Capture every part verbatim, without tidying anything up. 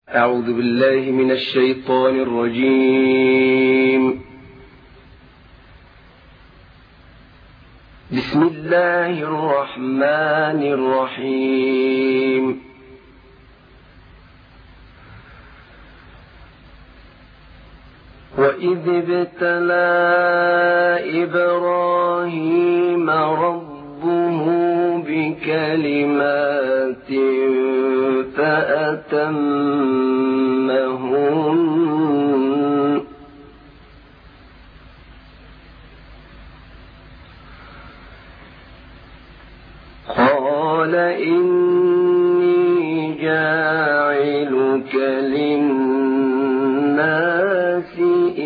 أعوذ بالله من الشيطان الرجيم. بسم الله الرحمن الرحيم. وإذ ابتلى إبراهيم ربه بكلمات فأتمهن قال إني جاعلك للناس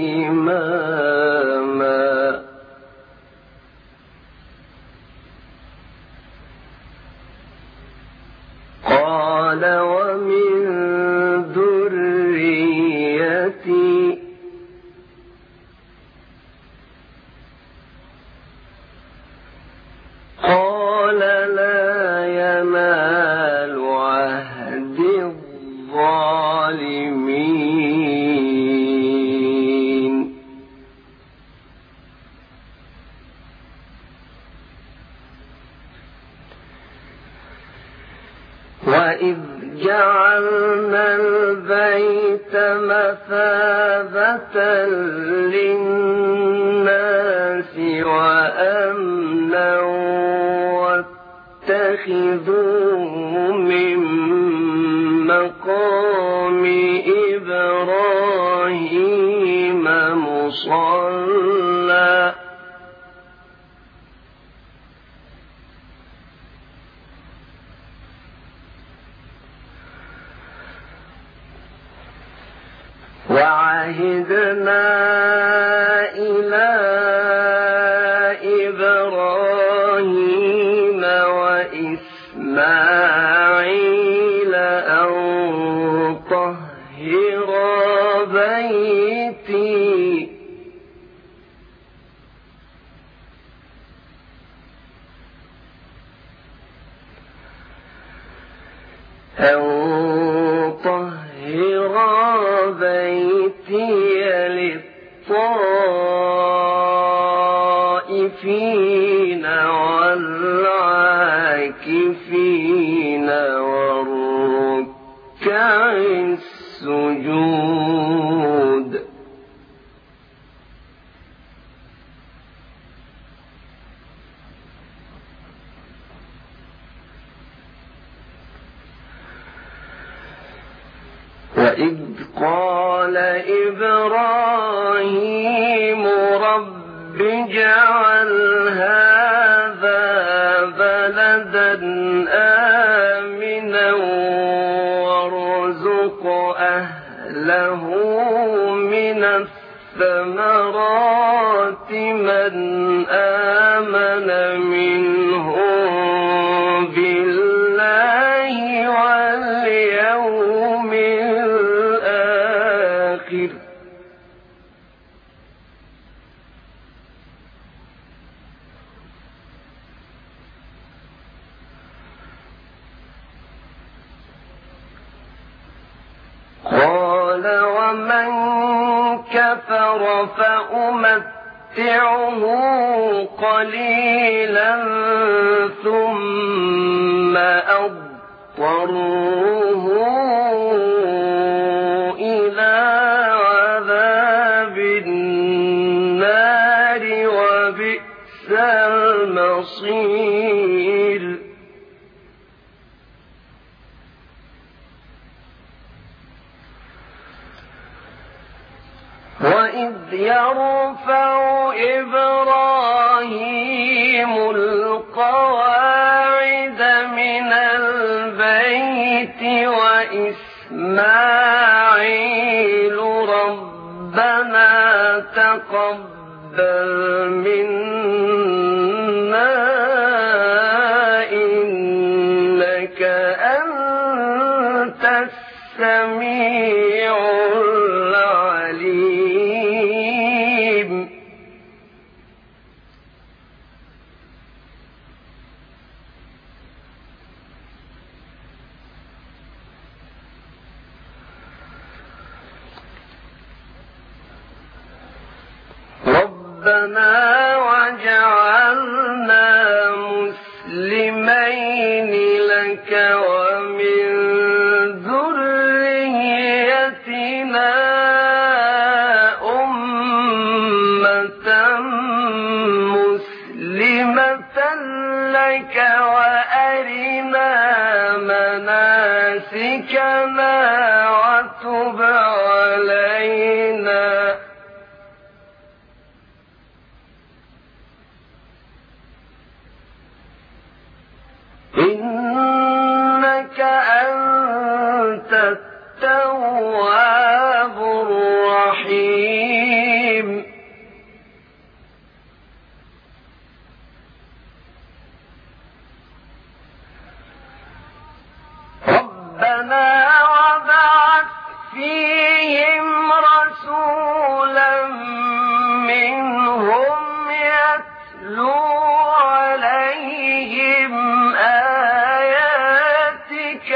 إماما قال ومن ذريتي قال لا ينال عهد الظالمين وإذ جعلنا البيت مثابة للناس وأمنا واتخذوا من مقام إبراهيم مصلى وعهدنا إلى إبراهيم وإسماعيل أن طهرا بيتي أن طهرا بيتي للطائفين والعاكفين والركع السجود وإذ قال إبراهيم رب اجعل هذا بلدا آمنا وارزق أهله من الثمرات من آمن منهم بالله واليوم الآخر قال ومن كفر فأمتعه قليلا ثم أضطره إلى عذاب النار وبئس المصير وإذ يرفع إبراهيم القواعد من البيت وإسماعيل ربنا تقبل منا إنك أنت السميع العليم ربنا وجعلنا مسلمين لك ومن ذريتنا أمة مسلمة لك وأرنا مناسكنا وتب علينا إنك أنت التواب الرحيم ربنا وابعث فيهم رسولا منهم يتلو عليهم آياتك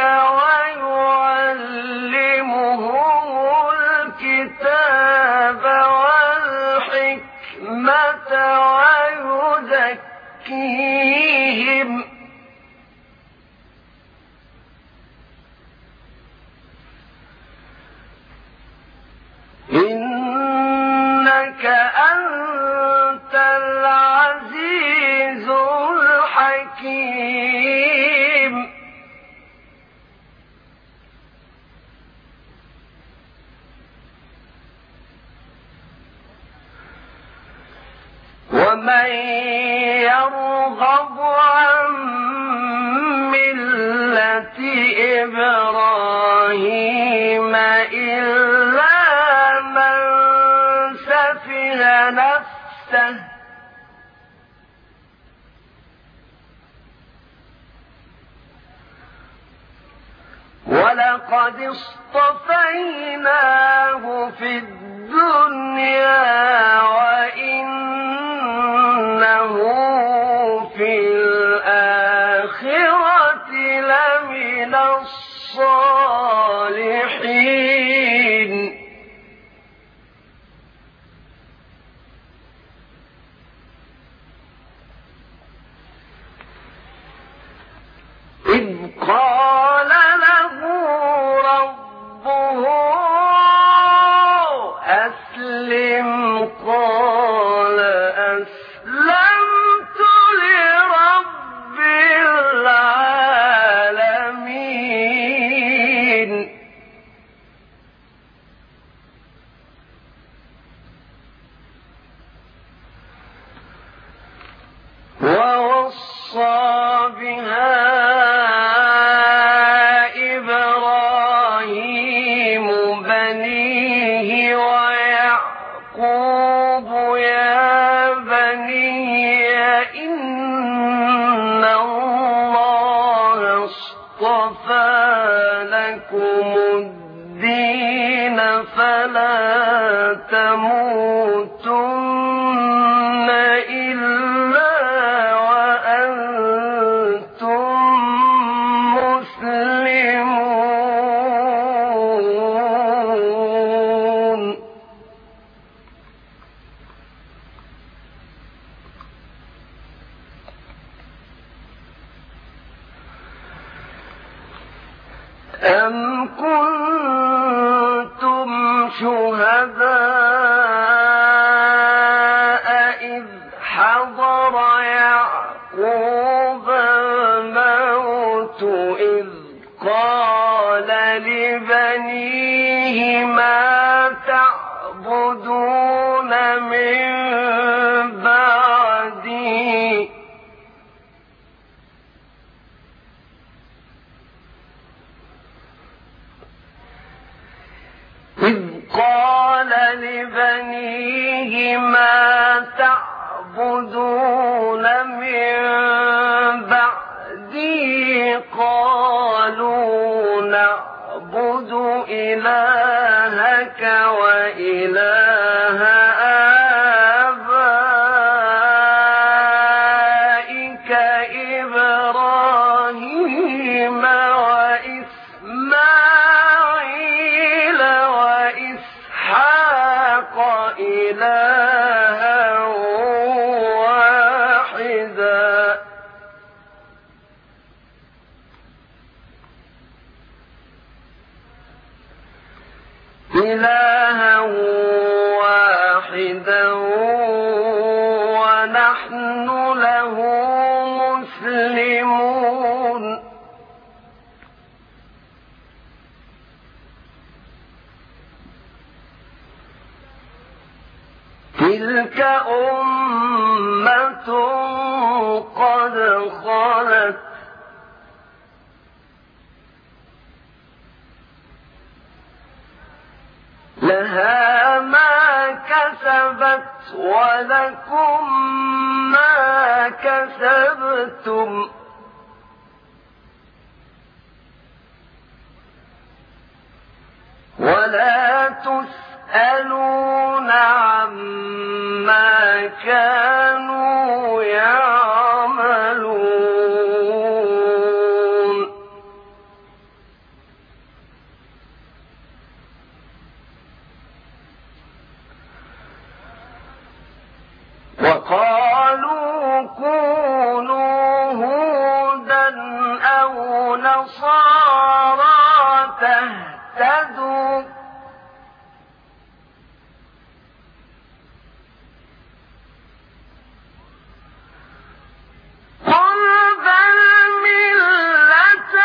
ويعلمهم الكتاب والحكمة ويزكيهم إنك أنت العزيز الحكيم ومن يرغب عن ملة إبراهيم إلا من سفه نفسه ولقد اصطفيناه في الدنيا وإنه في الآخرة لمن الصالحين إذ قال له ربه أسلم قال أسلمت لرب العالمين ووصى بها فلا تموتن إلا وأنتم مسلمون أم كنتم شهداء إذ حضر يعقوب الموت إذ قال لبنيه ما تعبدون من بعدي إذ قال لبنيه ما تعبدون من بعدي قالوا نعبد إلهك وإله آبائك إبراهيم وإسماعيل وإسحاق إلها إلها واحدا ونحن له مسلمون تلك أمة قد خلت لها ما كسبت ولكم ما كسبتم ولا تسألون عما كانوا يعملون وقالوا كونوا هودا أو نصارى تهتدوا قل بل ملة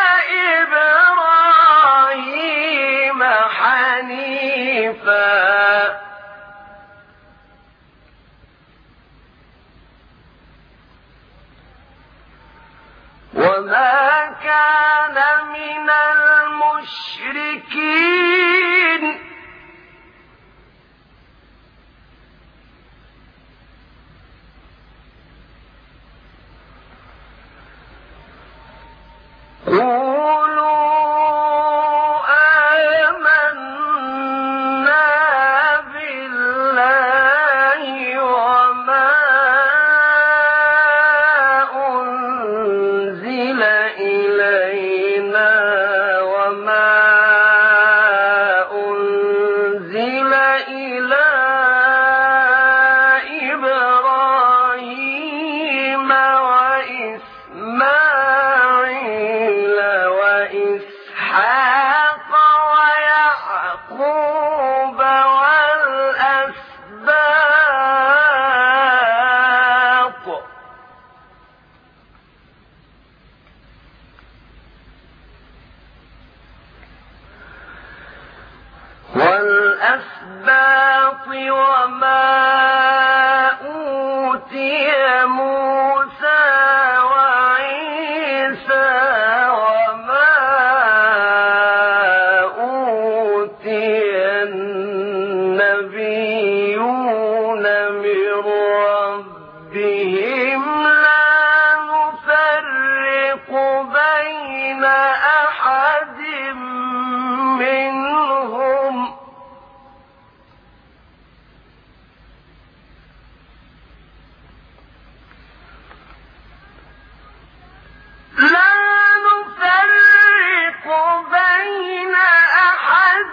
إبراهيم حنيفا وما كان من المشركين قولوا آمنا بالله وما أنزل إلينا وما أنزل إلى إبراهيم وإسماعيل وإسحاق ويعقوب والأسباط والأسباط وما أوتي موسى وعيسى وما أوتي النبيون من ربهم لا نفرق بين أحد منهم لا نفرق بين أحد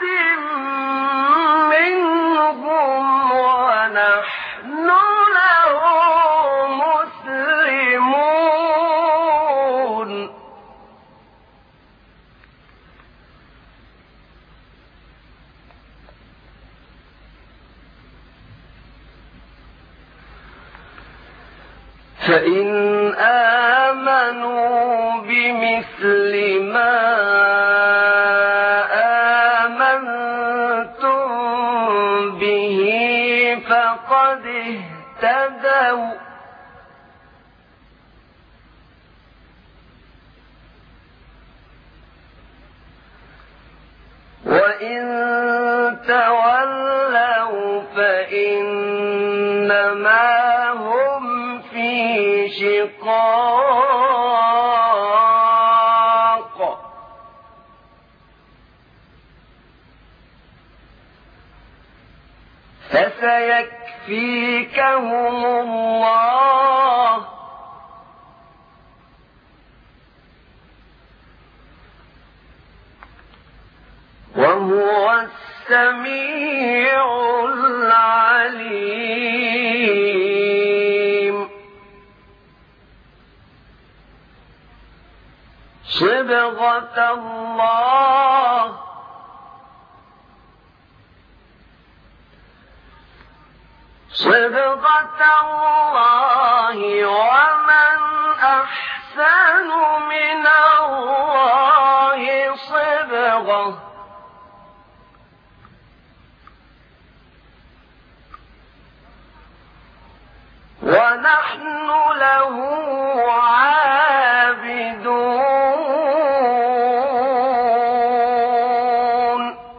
منهم ونحن له مسلمون فإن آمنوا بمثل ما آمنتم به فقد اهتدوا وإن تولوا فإنما هم في شقاق فسيكفيكهم الله وهو السميع العليم صبغة الله صبغة الله ومن أحسن من الله صبغة ونحن له عابدون.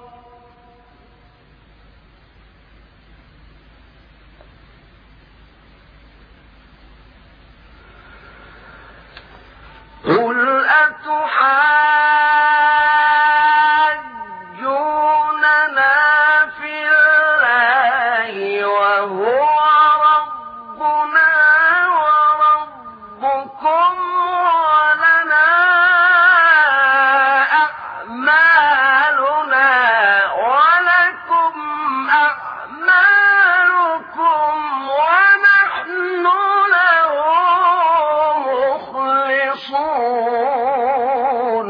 قل أتحاجوننا في الله وهو ربنا وربكم ولنا أعمالنا ولكم أعمالكم ونحن له مخلصون.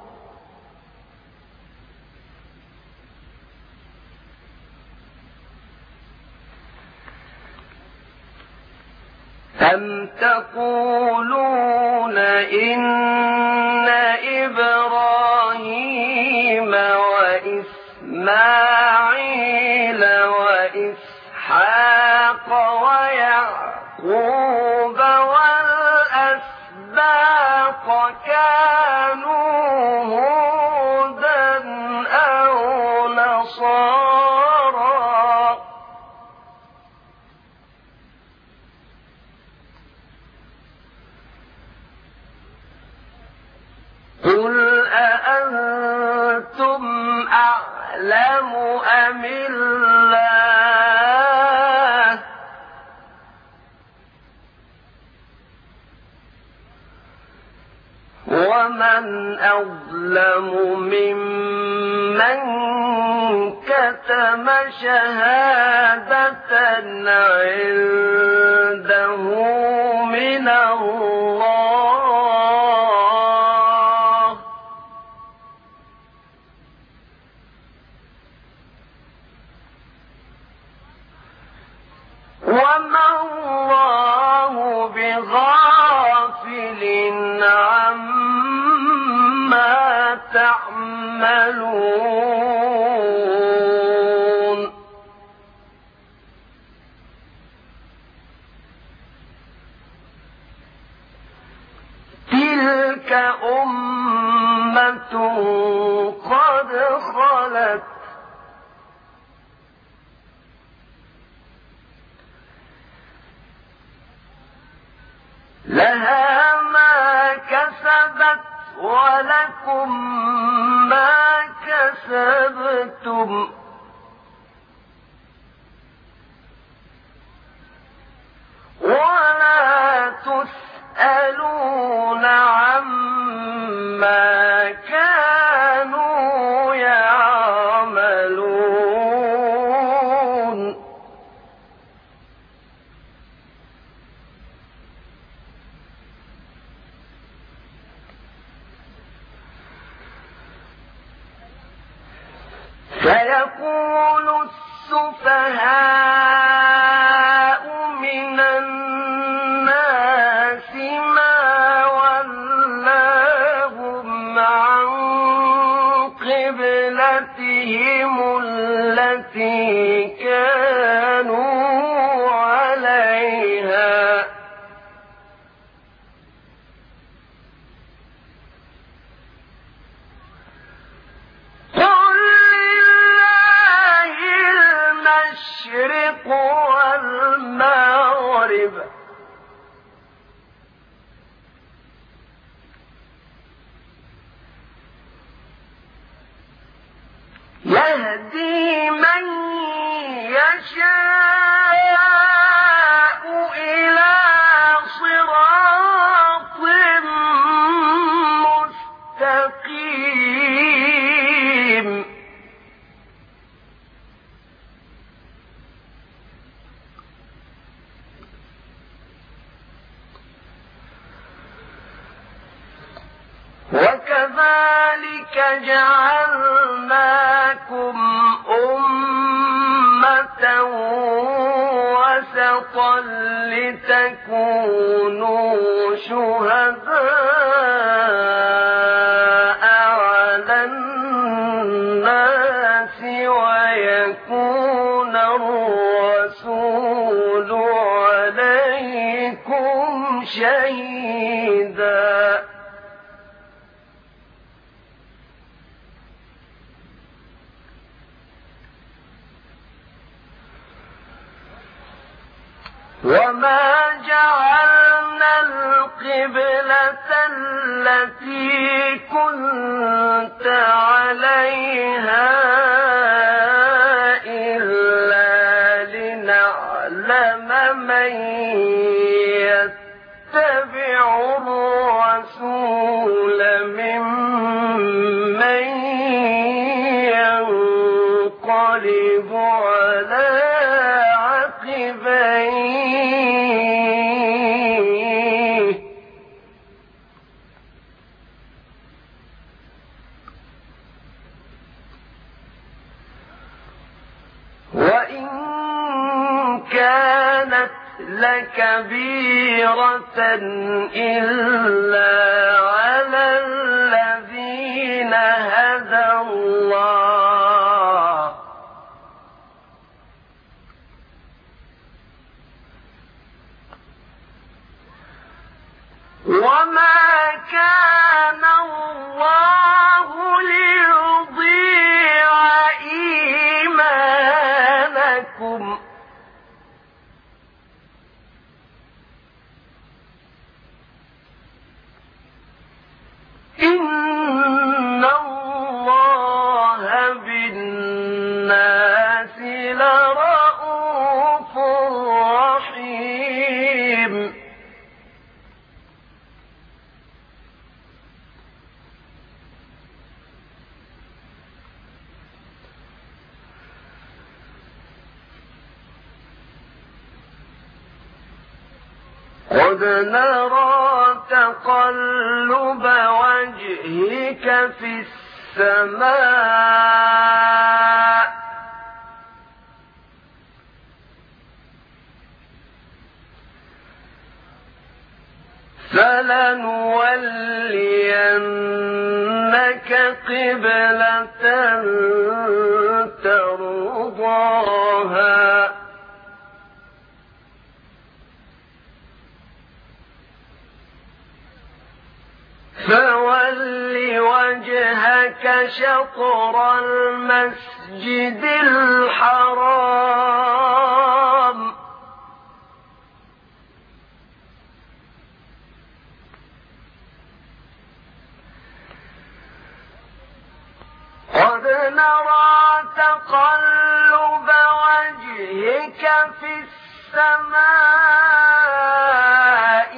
أم تقولون إن إبراهيم وإسماعيل وإسحاق ويعقوب والأسباط كانوا هودا أو نصارى قل أأنتم أعلم أم الله ومن أظلم ممن كتم شهادة عنده من الله وما الله بغافل عما تعملون. تلك أمة قد خلت لها ما كسبت ولكم ما كسبتم ولا تسألون عما كانوا يعملون. سيقول السفهاء من الناس ما ولاهم عن قبلتهم التي كانوا عليها المشرق والمغرب يهدي من يشاء إلى صراط مستقيم. وكذلك جعلناكم أمة شططا لتكونوا شهداء على الناس ويكون الرسول عليكم شهيدا وما جعلنا القبلة التي كنت عليها إلا لنعلم من يتبع الرسول ممن ينقلب على عقبيه وإن كانت لكبيرة إلا على الذين هدى الله وما كان الله ليضيع إيمانكم إن الله بالناس لرءوف رحيم قد نرى تقلب وجهك في السماء فلنولينك قبلة ترضاها فول وجهك شطر المسجد الحرام قد نرى تقلب وجهك في السماء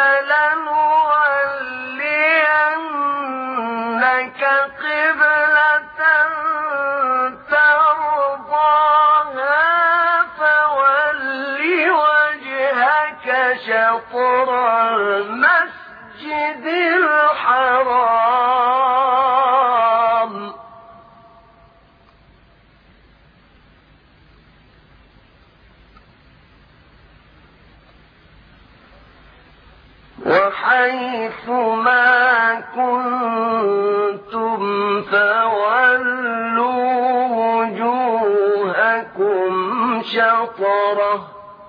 فلنولينك قبلة ترضاها فول وجهك شطر المسجد الحرام وحيث ما كنتم فولوا وجوهكم شطره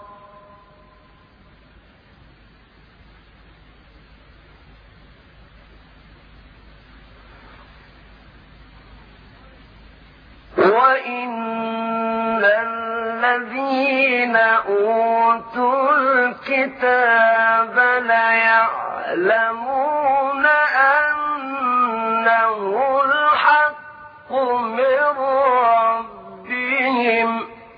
وإن الذين أوتوا الكتاب ليعلمون أنه الحق من ربهم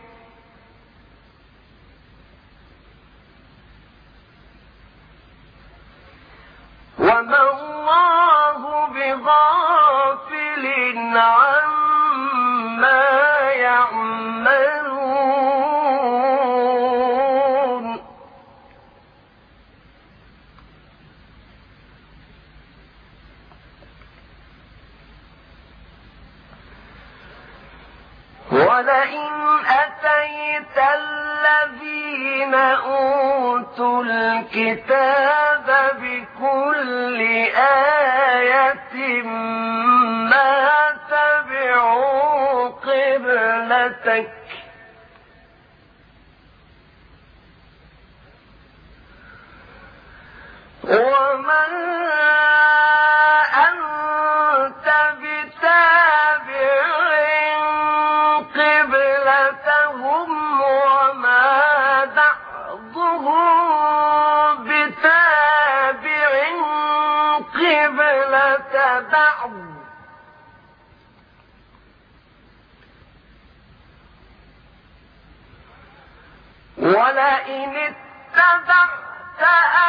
وما الله بغافل عما يعملون ولئن أتيت الذين أوتوا الكتاب بكل آية ما تبعوا قبلتك ومن أنت بتابع قبلتهم وما بعضهم بتابع قبلة بعض ولئن اتبعت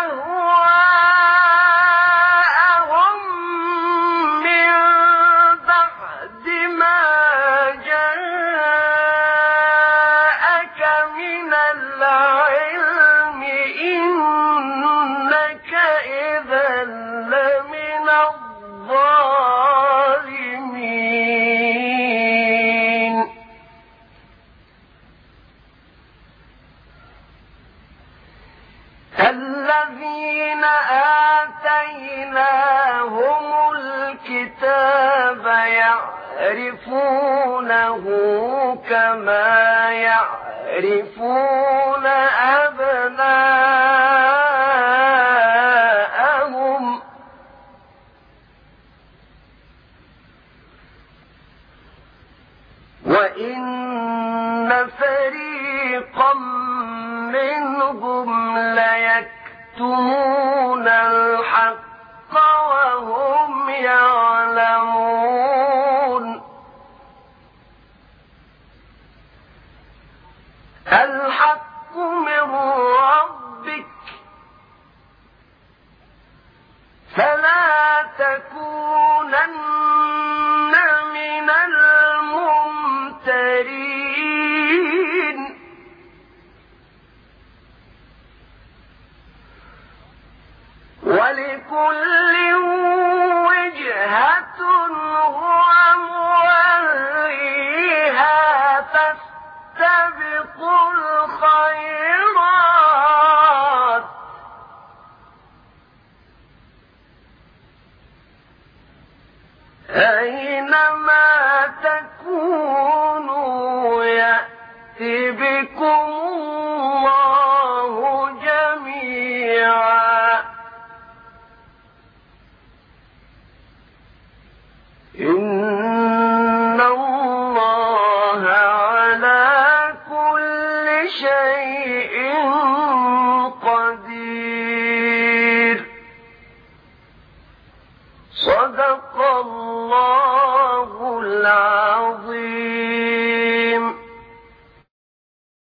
أهواءهم من بعد ما جاءك من العلم إنك إذا لمن الظالمين الذين آتيناهم الكتاب يعرفونه كما يعرفون أبناءهم وإن فريقا منهم ليكتمون الحق وهم يعلمون الحق من ربك فلا تكونن من الممترين ولكل وجهة هو موليها فاستبقوا الخيرات أينما تكونوا يأتي بكم الله جميعا إن الله على كل شيء قدير صدق الله العظيم.